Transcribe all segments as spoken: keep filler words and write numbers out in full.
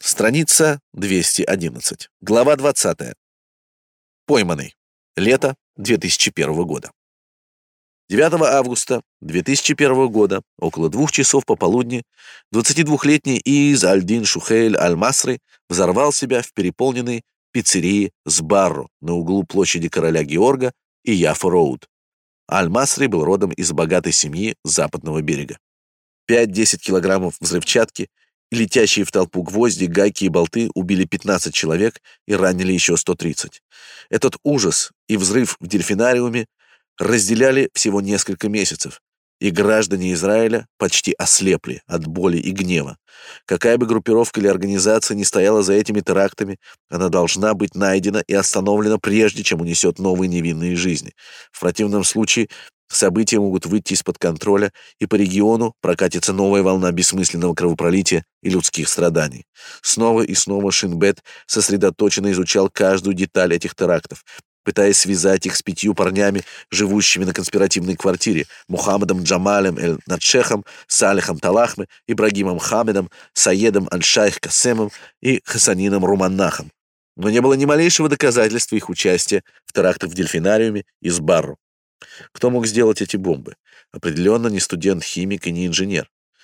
Страница двести одиннадцать. Глава двадцатая. Пойманный. Лето две тысячи первого года. девятого августа две тысячи первого года, около двух часов пополудни, двадцатидвухлетний Из Аль-Дин Шухейль Аль-Масри взорвал себя в переполненной пиццерии Сбарро на углу площади Короля Георга и Яффа-Роуд. Аль-Масри был родом из богатой семьи западного берега. пять-десять килограммов взрывчатки и летящие в толпу гвозди, гайки и болты убили пятнадцать человек и ранили еще сто тридцать. Этот ужас и взрыв в дельфинариуме разделяли всего несколько месяцев, и граждане Израиля почти ослепли от боли и гнева. Какая бы группировка или организация ни стояла за этими терактами, она должна быть найдена и остановлена прежде, чем унесет новые невинные жизни. В противном случае события могут выйти из-под контроля, и по региону прокатится новая волна бессмысленного кровопролития и людских страданий. Снова и снова Шин Бет сосредоточенно изучал каждую деталь этих терактов, пытаясь связать их с пятью парнями, живущими на конспиративной квартире: Мухаммадом Джамалем Эль-Надшехом, Салихом Талахме, Ибрагимом Хамедом, Саедом Аль-Шайх Касемом и Хасанином Руманнахом. Но не было ни малейшего доказательства их участия в терактах в дельфинариуме и Сбарро. Кто мог сделать эти бомбы? Определенно не студент-химик и не инженер.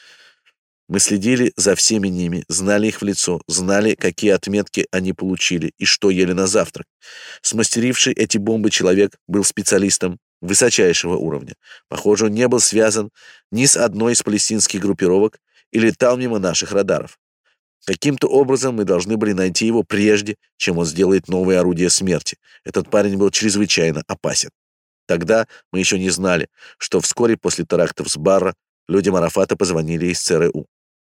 Мы следили за всеми ними, знали их в лицо, знали, какие отметки они получили и что ели на завтрак. Смастеривший эти бомбы человек был специалистом высочайшего уровня. Похоже, он не был связан ни с одной из палестинских группировок и летал мимо наших радаров. Каким-то образом мы должны были найти его прежде, чем он сделает новое орудие смерти. Этот парень был чрезвычайно опасен. Тогда мы еще не знали, что вскоре после терактов с Барра людям Арафата позвонили из ЦРУ.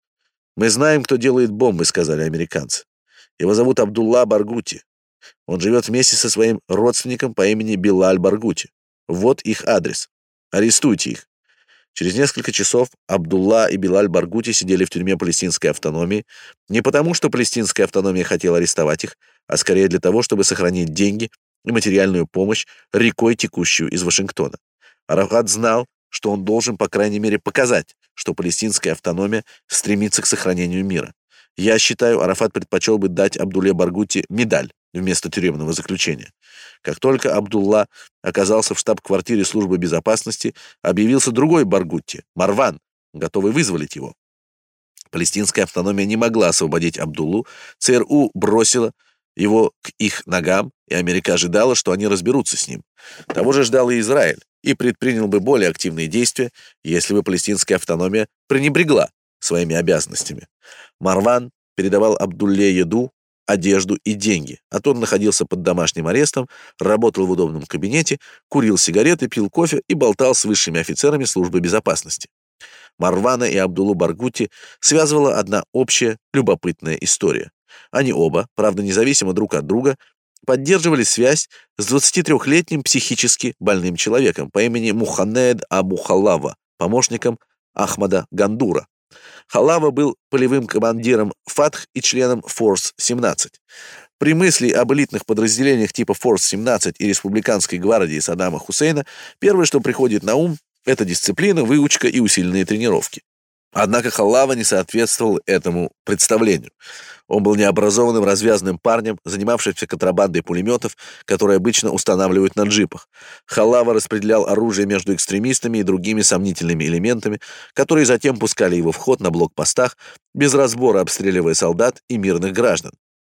«Мы знаем, кто делает бомбы», — сказали американцы. «Его зовут Абдулла Баргути. Он живет вместе со своим родственником по имени Билаль Баргути. Вот их адрес. Арестуйте их». Через несколько часов Абдулла и Билаль Баргути сидели в тюрьме палестинской автономии не потому, что палестинская автономия хотела арестовать их, а скорее для того, чтобы сохранить деньги и материальную помощь, рекой текущую из Вашингтона. Арафат знал, что он должен, по крайней мере, показать, что палестинская автономия стремится к сохранению мира. Я считаю, Арафат предпочел бы дать Абдулле Баргути медаль вместо тюремного заключения. Как только Абдулла оказался в штаб-квартире службы безопасности, объявился другой Баргути, Марван, готовый вызволить его. Палестинская автономия не могла освободить Абдуллу, ЦРУ бросила его к их ногам, и Америка ожидала, что они разберутся с ним. Того же ждал и Израиль, и предпринял бы более активные действия, если бы палестинская автономия пренебрегла своими обязанностями. Марван передавал Абдулле еду, одежду и деньги, а тот находился под домашним арестом, работал в удобном кабинете, курил сигареты, пил кофе и болтал с высшими офицерами службы безопасности. Марвана и Абдуллу Баргути связывала одна общая любопытная история. Они оба, правда независимо друг от друга, поддерживали связь с двадцатитрёхлетним психически больным человеком по имени Муханнед Абу Халава, помощником Ахмада Гандура. Халава был полевым командиром Фатх и членом Форс семнадцать. При мысли об элитных подразделениях типа Форс семнадцать и республиканской гвардии Саддама Хусейна первое, что приходит на ум, это дисциплина, выучка и усиленные тренировки. Однако Халава не соответствовал этому представлению. Он был необразованным развязным парнем, занимавшимся контрабандой пулеметов, которые обычно устанавливают на джипах. Халава распределял оружие между экстремистами и другими сомнительными элементами, которые затем пускали его в ход на блокпостах, без разбора обстреливая солдат и мирных граждан.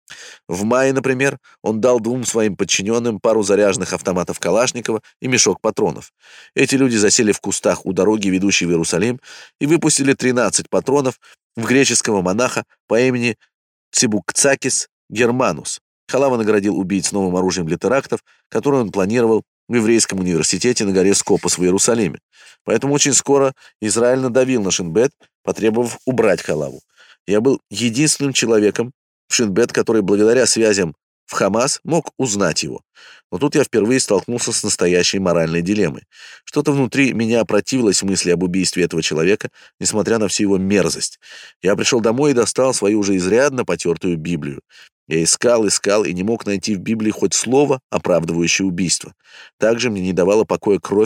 В мае, например, он дал двум своим подчиненным пару заряженных автоматов Калашникова и мешок патронов. Эти люди засели в кустах у дороги, ведущей в Иерусалим, и выпустили тринадцать патронов в греческого монаха по имени Цибукцакис Германус. Халава наградил убийц новым оружием для терактов, которое он планировал в еврейском университете на горе Скопос в Иерусалиме. Поэтому очень скоро Израиль надавил на Шин Бет, потребовав убрать Халаву. Я был единственным человеком в Шин Бет, который благодаря связям в Хамас мог узнать его. Но тут я впервые столкнулся с настоящей моральной дилеммой. Что-то внутри меня противилось мысли об убийстве этого человека, несмотря на всю его мерзость. Я пришел домой и достал свою уже изрядно потертую Библию. Я искал, искал и не мог найти в Библии хоть слово, оправдывающее убийство. Также мне не давала покоя кровь,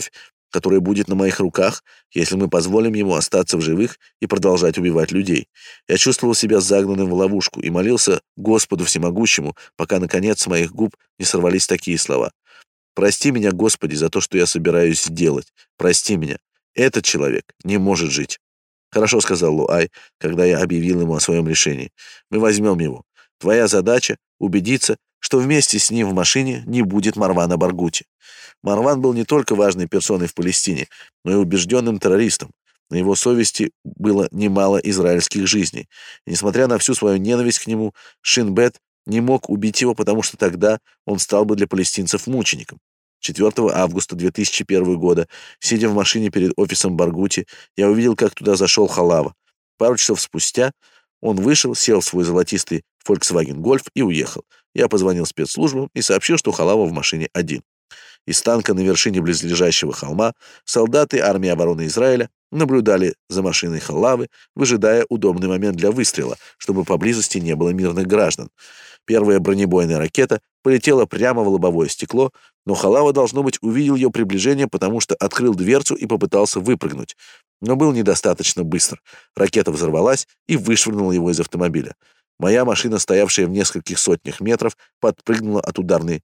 которое будет на моих руках, если мы позволим ему остаться в живых и продолжать убивать людей. Я чувствовал себя загнанным в ловушку и молился Господу Всемогущему, пока, наконец, с моих губ не сорвались такие слова. «Прости меня, Господи, за то, что я собираюсь сделать. Прости меня. Этот человек не может жить». «Хорошо», — сказал Луай, когда я объявил ему о своем решении. «Мы возьмем его. Твоя задача — убедиться, что вместе с ним в машине не будет Марвана Баргути». Марван был не только важной персоной в Палестине, но и убежденным террористом. На его совести было немало израильских жизней. И, несмотря на всю свою ненависть к нему, Шин Бет не мог убить его, потому что тогда он стал бы для палестинцев мучеником. четвёртого августа две тысячи первого года, сидя в машине перед офисом Баргути, я увидел, как туда зашел Халава. Пару часов спустя он вышел, сел в свой золотистый Volkswagen Golf и уехал. Я позвонил спецслужбам и сообщил, что Халава в машине один. Из танка на вершине близлежащего холма солдаты армии обороны Израиля наблюдали за машиной Халавы, выжидая удобный момент для выстрела, чтобы поблизости не было мирных граждан. Первая бронебойная ракета полетела прямо в лобовое стекло, но Халава, должно быть, увидел ее приближение, потому что открыл дверцу и попытался выпрыгнуть. Но был недостаточно быстр. Ракета взорвалась и вышвырнула его из автомобиля. Моя машина, стоявшая в нескольких сотнях метров, подпрыгнула от ударной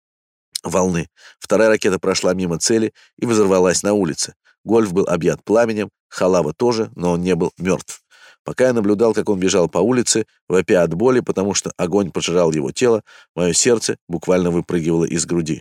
волны. Вторая ракета прошла мимо цели и взорвалась на улице. Гольф был объят пламенем, Халава тоже, но он не был мертв. Пока я наблюдал, как он бежал по улице, вопя от боли, потому что огонь пожирал его тело, мое сердце буквально выпрыгивало из груди.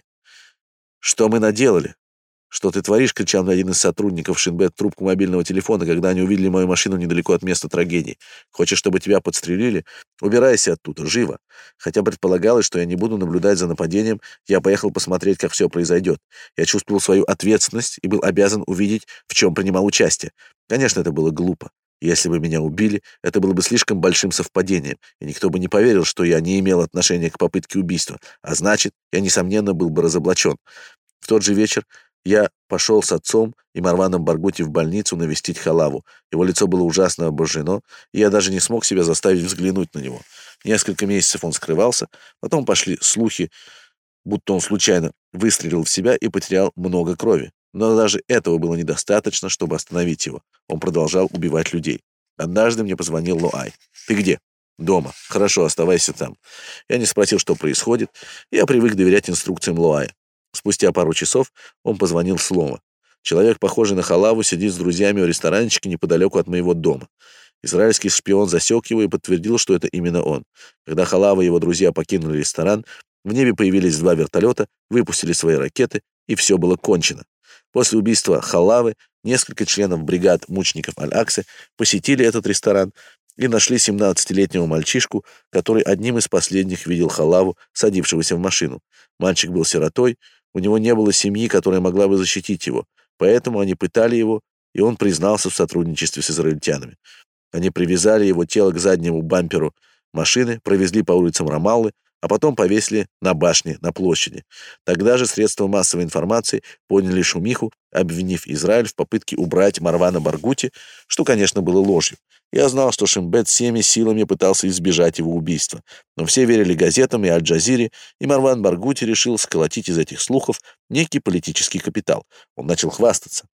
«Что мы наделали?» «Что ты творишь?» — кричал мне один из сотрудников Шин Бет в трубку мобильного телефона, когда они увидели мою машину недалеко от места трагедии. «Хочешь, чтобы тебя подстрелили? Убирайся оттуда, живо!» Хотя предполагалось, что я не буду наблюдать за нападением, я поехал посмотреть, как все произойдет. Я чувствовал свою ответственность и был обязан увидеть, в чем принимал участие. Конечно, это было глупо. Если бы меня убили, это было бы слишком большим совпадением, и никто бы не поверил, что я не имел отношения к попытке убийства, а значит, я, несомненно, был бы разоблачен. В тот же вечер я пошел с отцом и Марваном Баргути в больницу навестить Халаву. Его лицо было ужасно обожжено, и я даже не смог себя заставить взглянуть на него. Несколько месяцев он скрывался, потом пошли слухи, будто он случайно выстрелил в себя и потерял много крови. Но даже этого было недостаточно, чтобы остановить его. Он продолжал убивать людей. Однажды мне позвонил Луай. «Ты где?» «Дома». «Хорошо, оставайся там». Я не спросил, что происходит. Я привык доверять инструкциям Луая. Спустя пару часов он позвонил снова. Человек, похожий на Халаву, сидит с друзьями у ресторанчика неподалеку от моего дома. Израильский шпион засек его и подтвердил, что это именно он. Когда Халава и его друзья покинули ресторан, в небе появились два вертолета, выпустили свои ракеты, и все было кончено. После убийства Халавы несколько членов бригад мучеников Аль-Аксы посетили этот ресторан и нашли семнадцатилетнего мальчишку, который одним из последних видел Халаву, садившегося в машину. Мальчик был сиротой, у него не было семьи, которая могла бы защитить его, поэтому они пытали его, и он признался в сотрудничестве с израильтянами. Они привязали его тело к заднему бамперу машины, провезли по улицам Рамаллы, а потом повесили на башне на площади. Тогда же средства массовой информации подняли шумиху, обвинив Израиль в попытке убрать Марвана Баргути, что, конечно, было ложью. Я знал, что Шин Бет всеми силами пытался избежать его убийства, но все верили газетам и Аль-Джазире, и Марван Баргути решил сколотить из этих слухов некий политический капитал. Он начал хвастаться.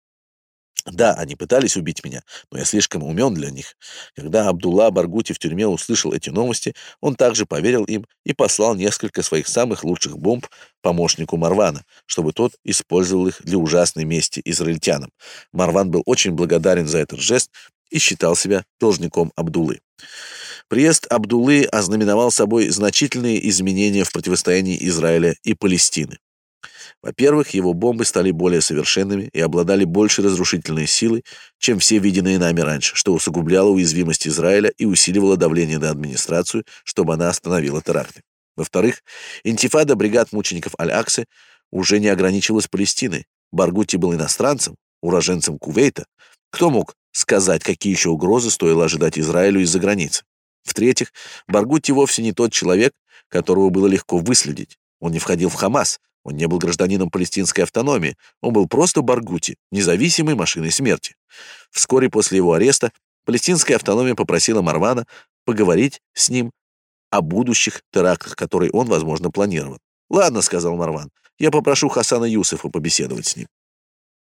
Да, они пытались убить меня, но я слишком умен для них. Когда Абдулла Баргути в тюрьме услышал эти новости, он также поверил им и послал несколько своих самых лучших бомб помощнику Марвана, чтобы тот использовал их для ужасной мести израильтянам. Марван был очень благодарен за этот жест и считал себя должником Абдуллы. Приезд Абдуллы ознаменовал собой значительные изменения в противостоянии Израиля и Палестины. Во-первых, его бомбы стали более совершенными и обладали большей разрушительной силой, чем все виденные нами раньше, что усугубляло уязвимость Израиля и усиливало давление на администрацию, чтобы она остановила теракты. Во-вторых, интифада бригад мучеников Аль-Аксы уже не ограничивалась Палестиной. Баргути был иностранцем, уроженцем Кувейта. Кто мог сказать, какие еще угрозы стоило ожидать Израилю из-за границы? В-третьих, Баргути вовсе не тот человек, которого было легко выследить. Он не входил в Хамас, он не был гражданином палестинской автономии, он был просто Баргути, независимой машиной смерти. Вскоре после его ареста палестинская автономия попросила Марвана поговорить с ним о будущих терактах, которые он, возможно, планировал. «Ладно», — сказал Марван, — «я попрошу Хасана Юсефа побеседовать с ним».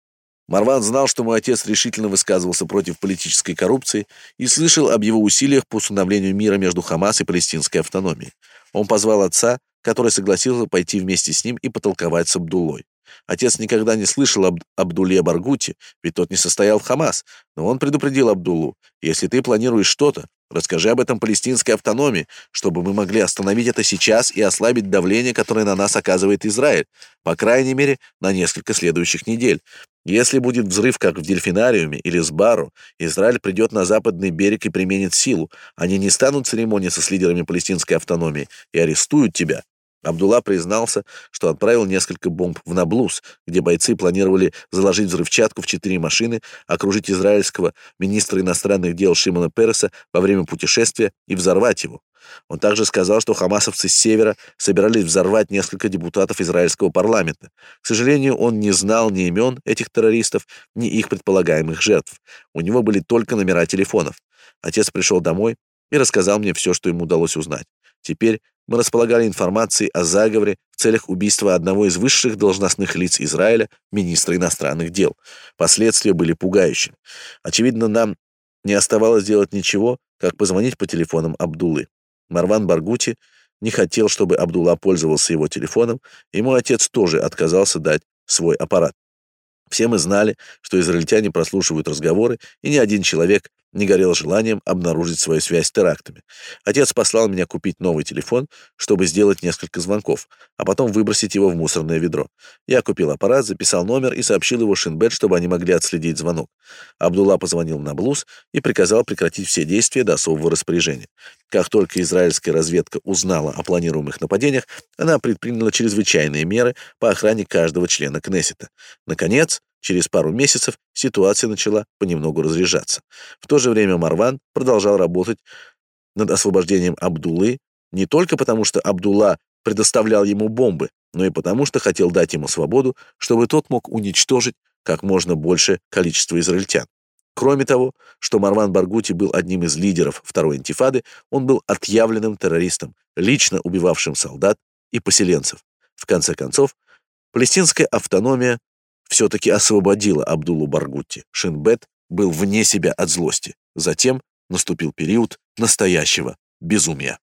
Марван знал, что мой отец решительно высказывался против политической коррупции и слышал об его усилиях по установлению мира между Хамас и палестинской автономией. Он позвал отца, который согласился пойти вместе с ним и потолковать с Абдуллой. Отец никогда не слышал об Абдулле Баргути, ведь тот не состоял в Хамас, но он предупредил Абдуллу: «Если ты планируешь что-то, расскажи об этом палестинской автономии, чтобы мы могли остановить это сейчас и ослабить давление, которое на нас оказывает Израиль, по крайней мере, на несколько следующих недель. Если будет взрыв, как в Дельфинариуме или Сбару, Израиль придет на западный берег и применит силу. Они не станут церемониться с лидерами палестинской автономии и арестуют тебя». Абдулла признался, что отправил несколько бомб в Наблус, где бойцы планировали заложить взрывчатку в четыре машины, окружить израильского министра иностранных дел Шимона Переса во время путешествия и взорвать его. Он также сказал, что хамасовцы с севера собирались взорвать несколько депутатов израильского парламента. К сожалению, он не знал ни имен этих террористов, ни их предполагаемых жертв. У него были только номера телефонов. Отец пришел домой и рассказал мне все, что ему удалось узнать. Теперь мы располагали информацией о заговоре в целях убийства одного из высших должностных лиц Израиля, министра иностранных дел. Последствия были пугающими. Очевидно, нам не оставалось делать ничего, как позвонить по телефонам Абдуллы. Марван Баргути не хотел, чтобы Абдулла пользовался его телефоном, и мой отец тоже отказался дать свой аппарат. Все мы знали, что израильтяне прослушивают разговоры, и ни один человек не горел желанием обнаружить свою связь с терактами. Отец послал меня купить новый телефон, чтобы сделать несколько звонков, а потом выбросить его в мусорное ведро. Я купил аппарат, записал номер и сообщил его Шинбет, чтобы они могли отследить звонок. Абдулла позвонил на Наблус и приказал прекратить все действия до особого распоряжения. Как только израильская разведка узнала о планируемых нападениях, она предприняла чрезвычайные меры по охране каждого члена Кнессета. Наконец, через пару месяцев ситуация начала понемногу разряжаться. В то же время Марван продолжал работать над освобождением Абдуллы не только потому, что Абдулла предоставлял ему бомбы, но и потому, что хотел дать ему свободу, чтобы тот мог уничтожить как можно большее количество израильтян. Кроме того, что Марван Баргути был одним из лидеров Второй интифады, он был отъявленным террористом, лично убивавшим солдат и поселенцев. В конце концов, палестинская автономия все-таки освободила Абдуллу Баргути. Шинбет был вне себя от злости. Затем наступил период настоящего безумия.